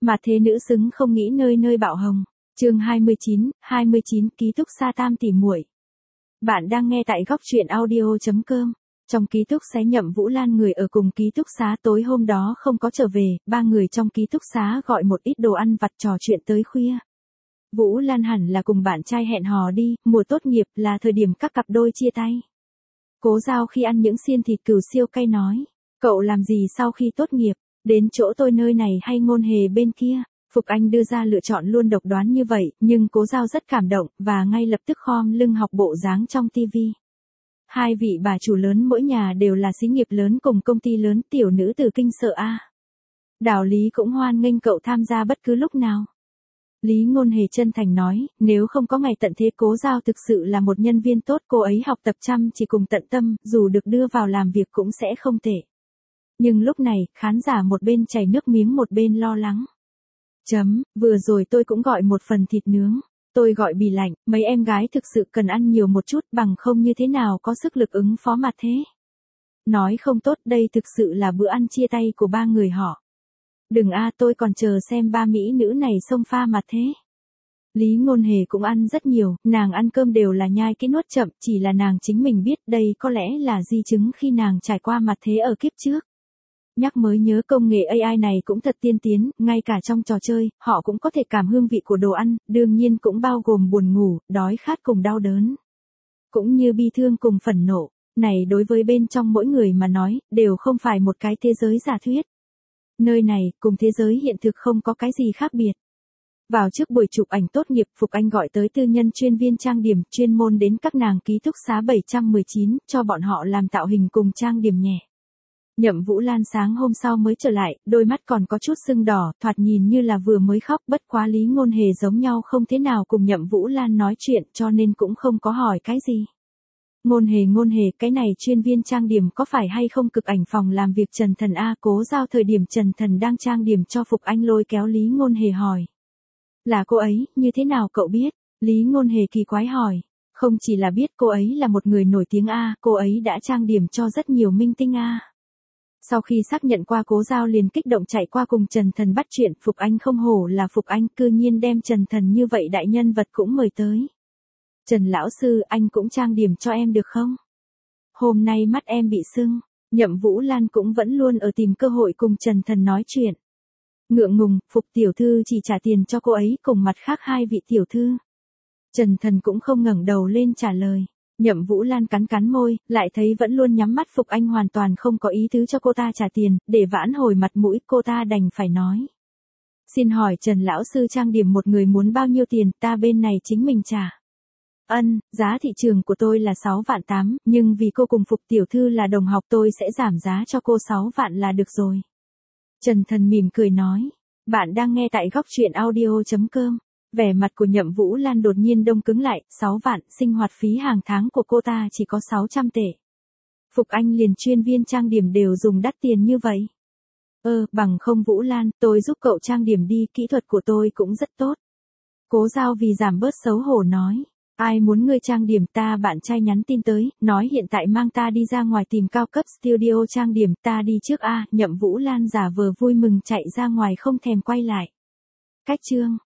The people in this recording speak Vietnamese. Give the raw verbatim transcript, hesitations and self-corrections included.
Mà thế nữ xứng không nghĩ nơi nơi bạo hồng. Chương hai mươi chín, hai mươi chín ký túc xá tam tỷ muội. Bạn đang nghe tại góc truyện audio chấm com. Trong ký túc xá Nhậm Vũ Lan người ở cùng ký túc xá tối hôm đó không có trở về, ba người trong ký túc xá gọi một ít đồ ăn vặt trò chuyện tới khuya. Vũ Lan hẳn là cùng bạn trai hẹn hò đi, mùa tốt nghiệp là thời điểm các cặp đôi chia tay. Cố Giao khi ăn những xiên thịt cừu siêu cay nói, cậu làm gì sau khi tốt nghiệp, đến chỗ tôi nơi này hay Ngôn Hề bên kia? Phục Anh đưa ra lựa chọn luôn độc đoán như vậy, nhưng Cố Giao rất cảm động, và ngay lập tức khom lưng học bộ dáng trong tivi. Hai vị bà chủ lớn mỗi nhà đều là xí nghiệp lớn cùng công ty lớn, tiểu nữ từ kinh sợ a. Đạo lý cũng hoan nghênh cậu tham gia bất cứ lúc nào. Lý Ngôn Hề chân thành nói, nếu không có ngày tận thế Cố Giao thực sự là một nhân viên tốt, cô ấy học tập chăm chỉ cùng tận tâm, dù được đưa vào làm việc cũng sẽ không tệ. Nhưng lúc này, khán giả một bên chảy nước miếng một bên lo lắng. Chấm, vừa rồi tôi cũng gọi một phần thịt nướng, tôi gọi bì lạnh, mấy em gái thực sự cần ăn nhiều một chút bằng không như thế nào có sức lực ứng phó mặt thế. Nói không tốt đây thực sự là bữa ăn chia tay của ba người họ. Đừng a tôi còn chờ xem ba mỹ nữ này xông pha mặt thế. Lý Ngôn Hề cũng ăn rất nhiều, nàng ăn cơm đều là nhai cái nuốt chậm, chỉ là nàng chính mình biết đây có lẽ là di chứng khi nàng trải qua mặt thế ở kiếp trước. Nhắc mới nhớ công nghệ a i này cũng thật tiên tiến, ngay cả trong trò chơi, họ cũng có thể cảm hương vị của đồ ăn, đương nhiên cũng bao gồm buồn ngủ, đói khát cùng đau đớn. Cũng như bi thương cùng phẫn nộ, này đối với bên trong mỗi người mà nói, đều không phải một cái thế giới giả thuyết. Nơi này, cùng thế giới hiện thực không có cái gì khác biệt. Vào trước buổi chụp ảnh tốt nghiệp, Phục Anh gọi tới tư nhân chuyên viên trang điểm, chuyên môn đến các nàng ký túc xá bảy trăm mười chín, cho bọn họ làm tạo hình cùng trang điểm nhẹ. Nhậm Vũ Lan sáng hôm sau mới trở lại, đôi mắt còn có chút sưng đỏ, thoạt nhìn như là vừa mới khóc, bất quá Lý Ngôn Hề giống nhau không thế nào cùng Nhậm Vũ Lan nói chuyện cho nên cũng không có hỏi cái gì. Ngôn Hề Ngôn Hề, cái này chuyên viên trang điểm có phải hay không cực ảnh phòng làm việc Trần Thần a? Cố Giao thời điểm Trần Thần đang trang điểm cho Phục Anh lôi kéo Lý Ngôn Hề hỏi. Là cô ấy, như thế nào cậu biết? Lý Ngôn Hề kỳ quái hỏi. Không chỉ là biết cô ấy là một người nổi tiếng a, cô ấy đã trang điểm cho rất nhiều minh tinh a. Sau khi xác nhận qua, Cố Giao liền kích động chạy qua cùng Trần Thần bắt chuyện, Phục Anh không hổ là Phục Anh, cư nhiên đem Trần Thần như vậy đại nhân vật cũng mời tới. Trần lão sư, anh cũng trang điểm cho em được không? Hôm nay mắt em bị sưng. Nhậm Vũ Lan cũng vẫn luôn ở tìm cơ hội cùng Trần Thần nói chuyện. Ngượng ngùng, Phục tiểu thư chỉ trả tiền cho cô ấy cùng mặt khác hai vị tiểu thư. Trần Thần cũng không ngẩng đầu lên trả lời. Nhậm Vũ Lan cắn cắn môi, lại thấy vẫn luôn nhắm mắt Phục Anh hoàn toàn không có ý tứ cho cô ta trả tiền, để vãn hồi mặt mũi cô ta đành phải nói. Xin hỏi Trần lão sư trang điểm một người muốn bao nhiêu tiền, ta bên này chính mình trả. Ân, giá thị trường của tôi là sáu vạn tám, nhưng vì cô cùng Phục tiểu thư là đồng học tôi sẽ giảm giá cho cô sáu vạn là được rồi. Trần Thần mỉm cười nói, bạn đang nghe tại góc truyện audio chấm com. Vẻ mặt của Nhậm Vũ Lan đột nhiên đông cứng lại, sáu vạn, sinh hoạt phí hàng tháng của cô ta chỉ có sáu trăm tệ. Phục Anh liền chuyên viên trang điểm đều dùng đắt tiền như vậy. Ơ, bằng không Vũ Lan, tôi giúp cậu trang điểm đi, kỹ thuật của tôi cũng rất tốt. Cố Giao vì giảm bớt xấu hổ nói, ai muốn ngươi trang điểm, ta bạn trai nhắn tin tới, nói hiện tại mang ta đi ra ngoài tìm cao cấp studio trang điểm, ta đi trước a. Nhậm Vũ Lan giả vờ vui mừng chạy ra ngoài không thèm quay lại. Cách chương